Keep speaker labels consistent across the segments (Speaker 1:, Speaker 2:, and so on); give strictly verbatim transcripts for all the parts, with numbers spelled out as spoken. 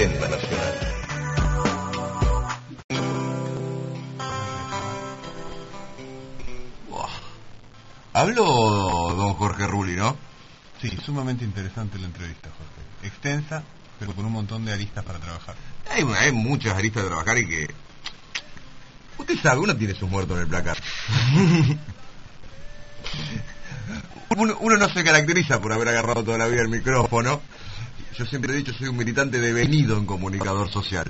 Speaker 1: Agenda Nacional. Wow. Habló don Jorge Rulli, ¿no?
Speaker 2: Sí, sumamente interesante la entrevista, Jorge. Extensa, pero con un montón de aristas para trabajar.
Speaker 1: Hay, hay muchas aristas de trabajar y que... Usted sabe, uno tiene sus muertos en el placar. uno, uno no se caracteriza por haber agarrado toda la vida el micrófono. Yo siempre he dicho, soy un militante devenido en comunicador social.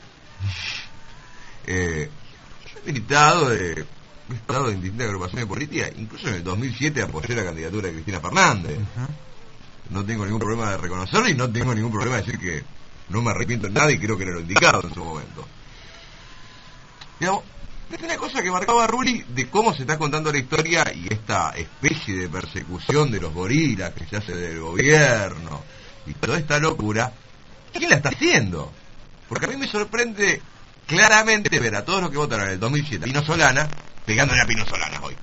Speaker 1: Eh, yo he militado, eh, he estado en distintas agrupaciones políticas, incluso en el dos mil siete apoyé la candidatura de Cristina Fernández. Uh-huh. No tengo ningún problema de reconocerlo y no tengo ningún problema de decir que no me arrepiento en nada y creo que era lo indicado en su momento. Digamos, es una cosa que marcaba Rulli de cómo se está contando la historia y esta especie de persecución de los gorilas que se hace del gobierno y toda esta locura. ¿Quién la está haciendo? Porque a mí me sorprende claramente ver a todos los que votaron en el dos mil siete a Pino Solana pegándole a Pino Solana hoy.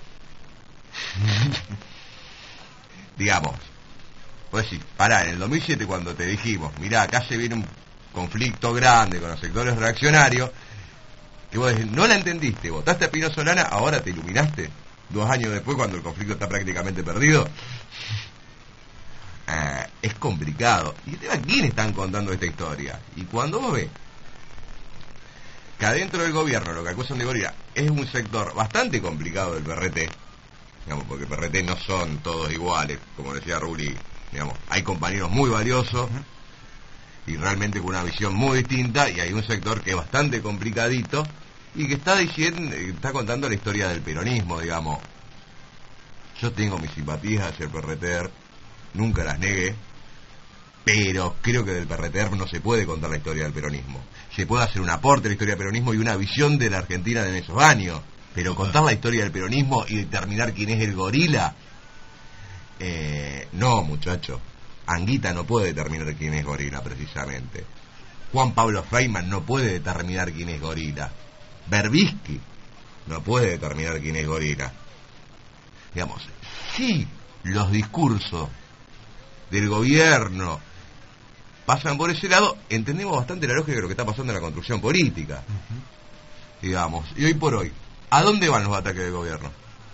Speaker 1: Digamos, pues sí, pará, en el dos mil siete cuando te dijimos, mirá, acá se viene un conflicto grande con los sectores reaccionarios, que vos decís, no la entendiste, votaste a Pino Solana, ahora te iluminaste, dos años después cuando el conflicto está prácticamente perdido. Eh, es complicado. Y el tema, ¿quién están contando esta historia? Y cuando vos ves que adentro del gobierno lo que acusan de gorila es un sector bastante complicado del P R T, digamos, porque P R T no son todos iguales, como decía Rulli, digamos, hay compañeros muy valiosos y realmente con una visión muy distinta, y hay un sector que es bastante complicadito y que está diciendo, está contando la historia del peronismo, digamos. Yo tengo mis simpatías hacia el P R T, nunca las negué, pero creo que del P R T no se puede contar la historia del peronismo. Se puede hacer un aporte a la historia del peronismo y una visión de la Argentina en esos años, pero contar la historia del peronismo y determinar quién es el gorila, eh, no, muchacho. Anguita no puede determinar quién es gorila, precisamente. Juan Pablo Feynman no puede determinar quién es gorila. Berbisky no puede determinar quién es gorila. Digamos, si los discursos del gobierno pasan por ese lado, entendemos bastante la lógica de lo que está pasando en la construcción política. Uh-huh. Digamos, y hoy por hoy, ¿a dónde van los ataques del gobierno?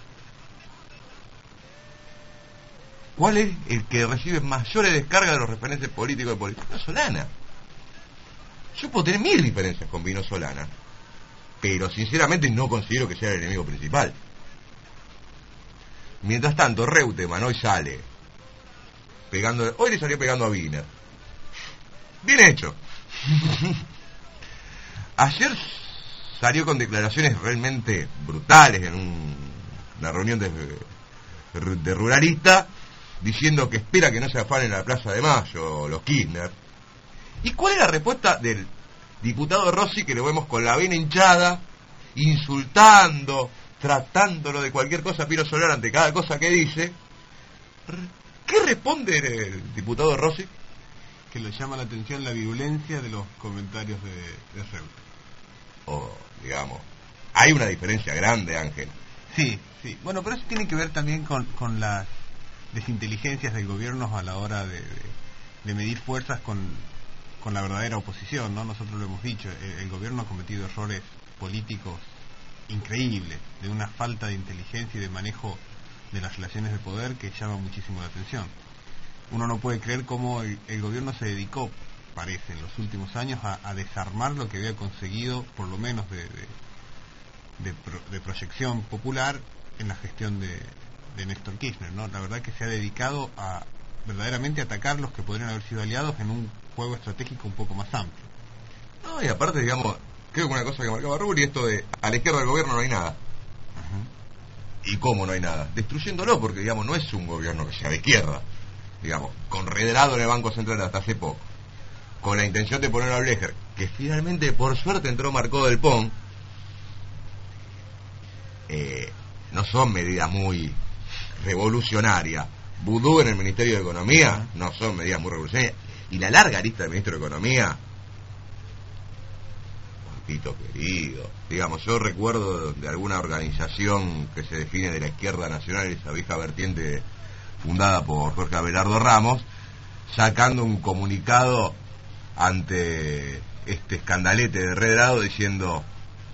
Speaker 1: ¿Cuál es el que recibe mayores descargas de los referentes políticos de política? Pino Solana. Yo puedo tener mil diferencias con Pino Solana, pero sinceramente no considero que sea el enemigo principal. Mientras tanto, Reutemann hoy sale pegando, hoy le salió pegando a Wiener. Bien hecho. Ayer salió con declaraciones realmente brutales en un, una reunión de, de ruralista, diciendo que espera que no se afanen a la Plaza de Mayo los Kirchner. ¿Y cuál es la respuesta del diputado Rossi, que lo vemos con la vena hinchada, insultando, tratándolo de cualquier cosa a Pino Solana ante cada cosa que dice? ¿Qué responde el diputado Rossi?
Speaker 2: Que le llama la atención la virulencia de los comentarios de, de Reutemann.
Speaker 1: Oh, digamos, hay una diferencia grande, Ángel.
Speaker 2: Sí, sí. Bueno, pero eso tiene que ver también con, con las desinteligencias del gobierno a la hora de, de, de medir fuerzas con, con la verdadera oposición, ¿no? Nosotros lo hemos dicho, el, el gobierno ha cometido errores políticos increíbles, de una falta de inteligencia y de manejo de las relaciones de poder que llama muchísimo la atención. Uno no puede creer cómo el, el gobierno se dedicó, parece, en los últimos años a, a desarmar lo que había conseguido, por lo menos de, de, de, pro, de proyección popular en la gestión de, de Néstor Kirchner, ¿no? La verdad que se ha dedicado a verdaderamente atacar los que podrían haber sido aliados en un juego estratégico un poco más amplio.
Speaker 1: No, y aparte, digamos, creo que una cosa que marcaba Rulli, esto de a la izquierda del gobierno no hay nada. Uh-huh. ¿Y cómo no hay nada? Destruyéndolo, porque, digamos, no es un gobierno que sea de izquierda. Digamos, con Redrado en el Banco Central hasta hace poco, con la intención de poner a Blecher, que finalmente, por suerte, entró Marcó del Pon, eh, no son medidas muy revolucionarias. Vudú en el Ministerio de Economía no son medidas muy revolucionarias. Y la larga lista del Ministro de Economía, Juanito querido, digamos, yo recuerdo de alguna organización que se define de la izquierda nacional, esa vieja vertiente fundada por Jorge Abelardo Ramos, sacando un comunicado ante este escandalete de Redrado diciendo: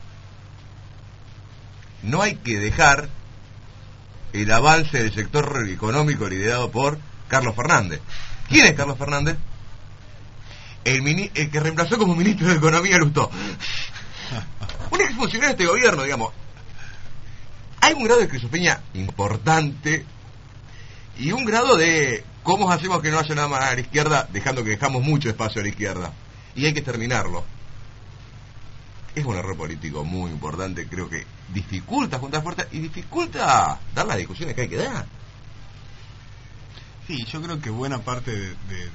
Speaker 1: no hay que dejar el avance del sector económico liderado por Carlos Fernández. ¿Quién es Carlos Fernández? El, mini, el que reemplazó como ministro de Economía a Lustó. Un exfuncionario de este gobierno, digamos. Hay un grado de esquizofrenia importante y un grado de cómo hacemos que no haya nada más a la izquierda, dejando que dejamos mucho espacio a la izquierda. Y hay que terminarlo. Es un error político muy importante, creo que dificulta juntar fuerzas y dificulta dar las discusiones que hay que dar.
Speaker 2: Sí, yo creo que buena parte de, de,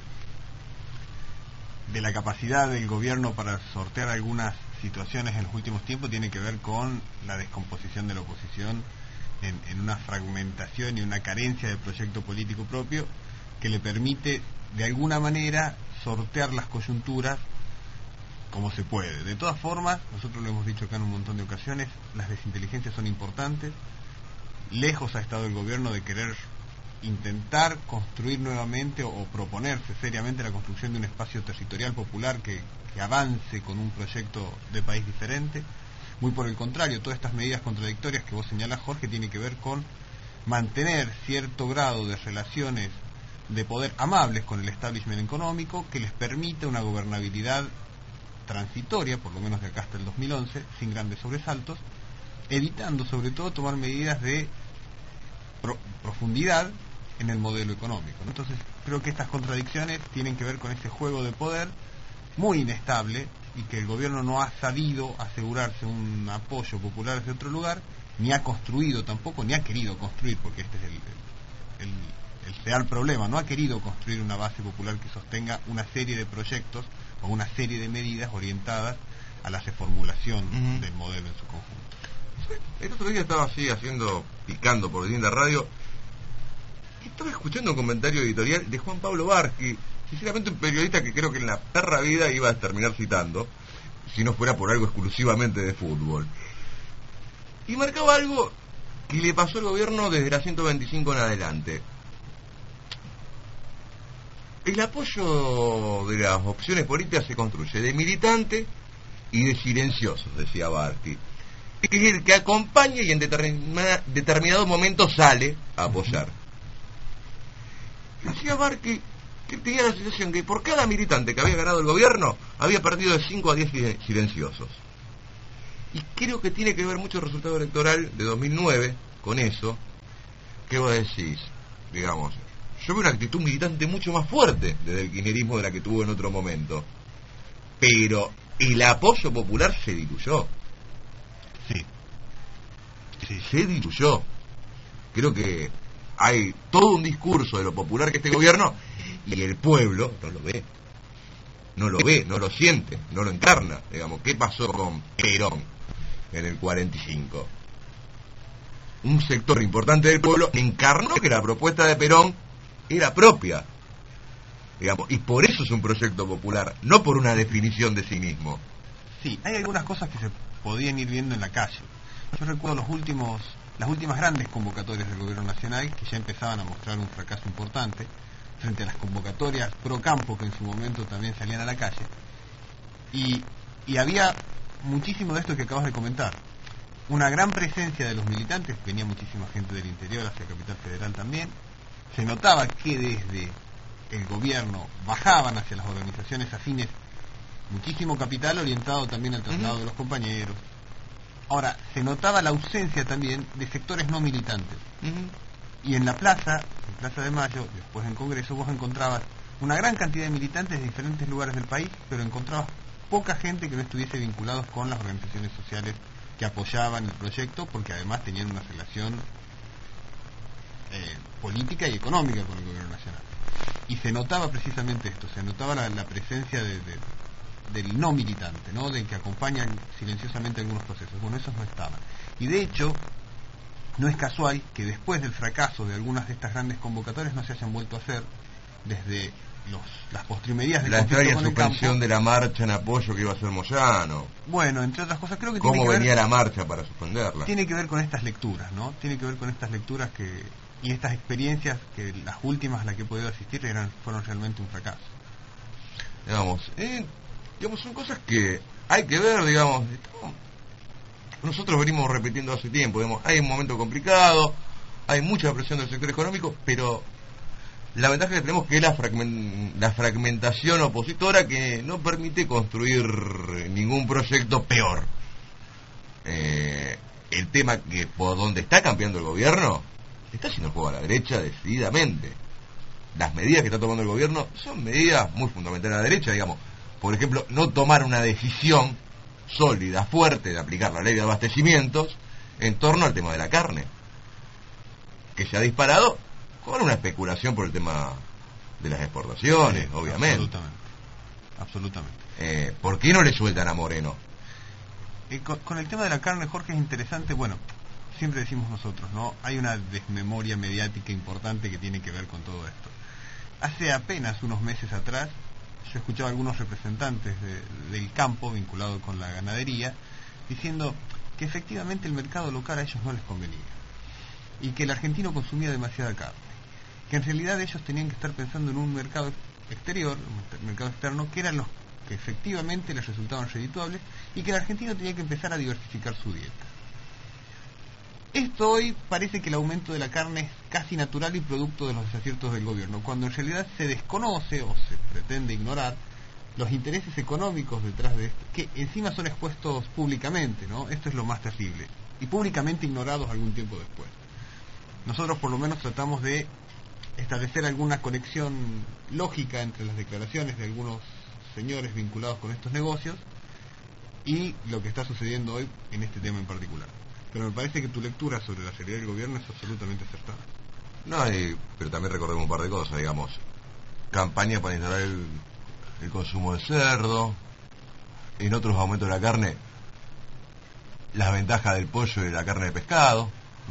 Speaker 2: de la capacidad del gobierno para sortear algunas situaciones en los últimos tiempos tiene que ver con la descomposición de la oposición en, en una fragmentación y una carencia de proyecto político propio que le permite de alguna manera sortear las coyunturas como se puede. De todas formas, nosotros lo hemos dicho acá en un montón de ocasiones, las desinteligencias son importantes. Lejos ha estado el gobierno de querer intentar construir nuevamente o, o proponerse seriamente la construcción de un espacio territorial popular que, que avance con un proyecto de país diferente. Muy por el contrario, todas estas medidas contradictorias que vos señalás, Jorge, tienen que ver con mantener cierto grado de relaciones de poder amables con el establishment económico que les permite una gobernabilidad transitoria, por lo menos de acá hasta el dos mil once, sin grandes sobresaltos, evitando sobre todo tomar medidas de pro profundidad en el modelo económico, ¿no? Entonces creo que estas contradicciones tienen que ver con ese juego de poder muy inestable y que el gobierno no ha sabido asegurarse un apoyo popular desde otro lugar, ni ha construido tampoco, ni ha querido construir, porque este es el, el, el real problema, no ha querido construir una base popular que sostenga una serie de proyectos o una serie de medidas orientadas a la reformulación uh-huh. del modelo en su conjunto.
Speaker 1: El otro día estaba así haciendo, picando por distinta radio, y estaba escuchando un comentario editorial de Juan Pablo Barqui, sinceramente un periodista que creo que en la perra vida iba a terminar citando, si no fuera por algo exclusivamente de fútbol. Y marcaba algo que le pasó al gobierno desde la ciento veinticinco en adelante. El apoyo de las opciones políticas se construye de militantes y de silenciosos, decía Barqui. Es el que acompaña y en determina, determinado momento sale a apoyar. Decía Barqui que tenía la sensación que por cada militante que había ganado el gobierno, había perdido de cinco a diez silenciosos. Y creo que tiene que ver mucho el resultado electoral de dos mil nueve con eso. ¿Qué vos decís? Digamos, yo veo una actitud militante mucho más fuerte desde el kirchnerismo de la que tuvo en otro momento. Pero el apoyo popular se diluyó.
Speaker 2: Sí.
Speaker 1: Sí. Se diluyó. Creo que hay todo un discurso de lo popular que este gobierno, y el pueblo no lo ve. No lo ve, no lo siente, no lo encarna. Digamos, ¿qué pasó con Perón en el cuarenta y cinco? Un sector importante del pueblo encarnó que la propuesta de Perón era propia, digamos, y por eso es un proyecto popular, no por una definición de sí mismo.
Speaker 2: Sí, hay algunas cosas que se podían ir viendo en la calle. Yo recuerdo los últimos, las últimas grandes convocatorias del gobierno nacional que ya empezaban a mostrar un fracaso importante frente a las convocatorias pro campo que en su momento también salían a la calle, y, y había muchísimo de esto que acabas de comentar, una gran presencia de los militantes, venía muchísima gente del interior hacia Capital Federal también, se notaba que desde el gobierno bajaban hacia las organizaciones afines muchísimo capital orientado también al traslado uh-huh. de los compañeros. Ahora, se notaba la ausencia también de sectores no militantes. Uh-huh. Y en la plaza, en Plaza de Mayo, después en Congreso, vos encontrabas una gran cantidad de militantes de diferentes lugares del país, pero encontrabas poca gente que no estuviese vinculados con las organizaciones sociales que apoyaban el proyecto, porque además tenían una relación eh, política y económica con el gobierno nacional. Y se notaba precisamente esto, se notaba la, la presencia de, de, del no militante, ¿no? Del que acompañan silenciosamente algunos procesos. Bueno, esos no estaban. Y de hecho, no es casual que después del fracaso de algunas de estas grandes convocatorias no se hayan vuelto a hacer desde los, las postrimerías de
Speaker 1: la extraña suspensión de la marcha en apoyo que iba a hacer Moyano.
Speaker 2: Bueno, entre otras cosas, creo que
Speaker 1: ¿Cómo
Speaker 2: tiene que
Speaker 1: venía
Speaker 2: ver,
Speaker 1: la marcha para suspenderla?
Speaker 2: Tiene que ver con estas lecturas, ¿no? Tiene que ver con estas lecturas que y estas experiencias que las últimas a las que he podido asistir eran fueron realmente un fracaso.
Speaker 1: digamos, eh, digamos, son cosas que hay que ver, digamos. Nosotros venimos repitiendo hace tiempo, digamos, hay un momento complicado, hay mucha presión del sector económico, pero la ventaja que tenemos que es la, fragment, la fragmentación opositora que no permite construir ningún proyecto peor. Eh, el tema que por donde está cambiando el gobierno, está haciendo el juego a la derecha decididamente. Las medidas que está tomando el gobierno son medidas muy fundamentales a la derecha, digamos. Por ejemplo, no tomar una decisión sólida, fuerte de aplicar la ley de abastecimientos en torno al tema de la carne, que se ha disparado con una especulación por el tema de las exportaciones, sí, obviamente.
Speaker 2: Absolutamente. Absolutamente.
Speaker 1: Eh, ¿Por qué no le sueltan a Moreno?
Speaker 2: Eh, con, con el tema de la carne, Jorge, es interesante. Bueno, siempre decimos nosotros, ¿no? Hay una desmemoria mediática importante que tiene que ver con todo esto. Hace apenas unos meses atrás, yo escuchaba a algunos representantes de, del campo vinculado con la ganadería diciendo que efectivamente el mercado local a ellos no les convenía y que el argentino consumía demasiada carne, que en realidad ellos tenían que estar pensando en un mercado exterior, un mercado externo, que eran los que efectivamente les resultaban redituables y que el argentino tenía que empezar a diversificar su dieta. Esto hoy parece que el aumento de la carne es casi natural y producto de los desaciertos del gobierno, cuando en realidad se desconoce o se pretende ignorar los intereses económicos detrás de esto, que encima son expuestos públicamente, ¿no? Esto es lo más terrible, y públicamente ignorados algún tiempo después. Nosotros por lo menos tratamos de establecer alguna conexión lógica entre las declaraciones de algunos señores vinculados con estos negocios y lo que está sucediendo hoy en este tema en particular. Pero me parece que tu lectura sobre la seriedad del gobierno es absolutamente acertada.
Speaker 1: No, y, pero también recordemos un par de cosas, digamos. Campaña para instalar el, el consumo de cerdo, en otros aumentos de la carne, las ventajas del pollo y de la carne de pescado.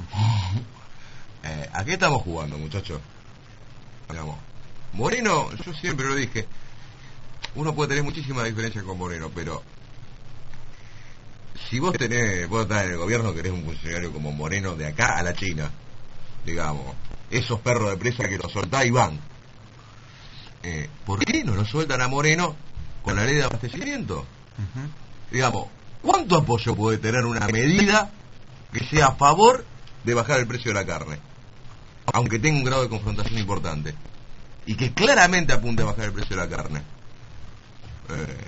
Speaker 1: eh, ¿A qué estamos jugando, muchachos? Digamos, Moreno, yo siempre lo dije, uno puede tener muchísimas diferencias con Moreno, pero si vos tenés, vos estás en el gobierno, querés un funcionario como Moreno de acá a la China, digamos, esos perros de presa que los soltás y van. Eh, ¿Por qué no lo sueltan a Moreno con la ley de abastecimiento? Uh-huh. Digamos, ¿cuánto apoyo puede tener una medida que sea a favor de bajar el precio de la carne? Aunque tenga un grado de confrontación importante. Y que claramente apunte a bajar el precio de la carne. Eh,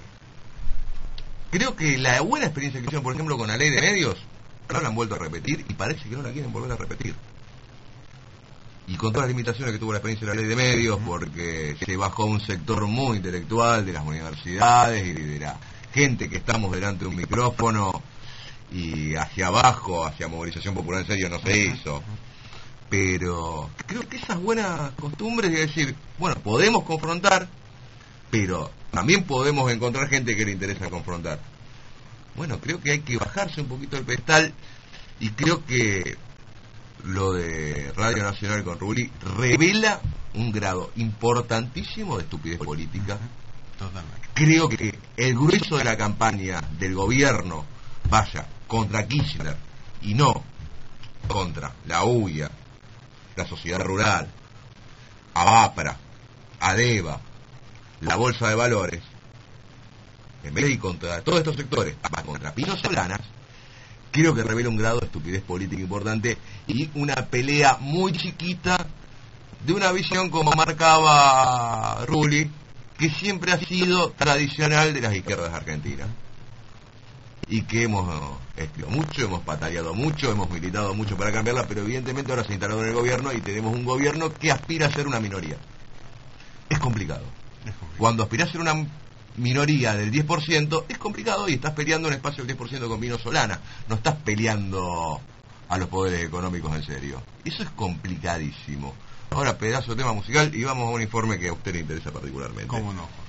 Speaker 1: Creo que la buena experiencia que hicieron, por ejemplo, con la ley de medios, no la han vuelto a repetir y parece que no la quieren volver a repetir. Y con todas las limitaciones que tuvo la experiencia de la ley de medios, porque se bajó un sector muy intelectual de las universidades y de la gente que estamos delante de un micrófono, y hacia abajo, hacia movilización popular en serio, no se hizo. Pero creo que esas buenas costumbres de decir, bueno, podemos confrontar, pero también podemos encontrar gente que le interesa confrontar. Bueno, creo que hay que bajarse un poquito el pedestal, y creo que lo de Radio Nacional con Rulli revela un grado importantísimo de estupidez política.
Speaker 2: Totalmente.
Speaker 1: Creo que el grueso de la campaña del gobierno vaya contra Kirchner y no contra la U I A, la Sociedad Rural, ABAPRA, ADEVA, la Bolsa de Valores, en vez de ir contra todos estos sectores, va contra Pino Solanas, creo que revela un grado de estupidez política importante y una pelea muy chiquita de una visión como marcaba Rulli, que siempre ha sido tradicional de las izquierdas argentinas. Y que hemos escrito mucho, hemos pataleado mucho, hemos militado mucho para cambiarla, pero evidentemente ahora se ha instalado en el gobierno y tenemos un gobierno que aspira a ser una minoría. Es complicado. Cuando aspirás a ser una minoría del diez por ciento, es complicado y estás peleando un espacio del diez por ciento con Pino Solana. No estás peleando a los poderes económicos en serio. Eso es complicadísimo. Ahora, pedazo de tema musical y vamos a un informe que a usted le interesa particularmente.
Speaker 2: ¿Cómo no?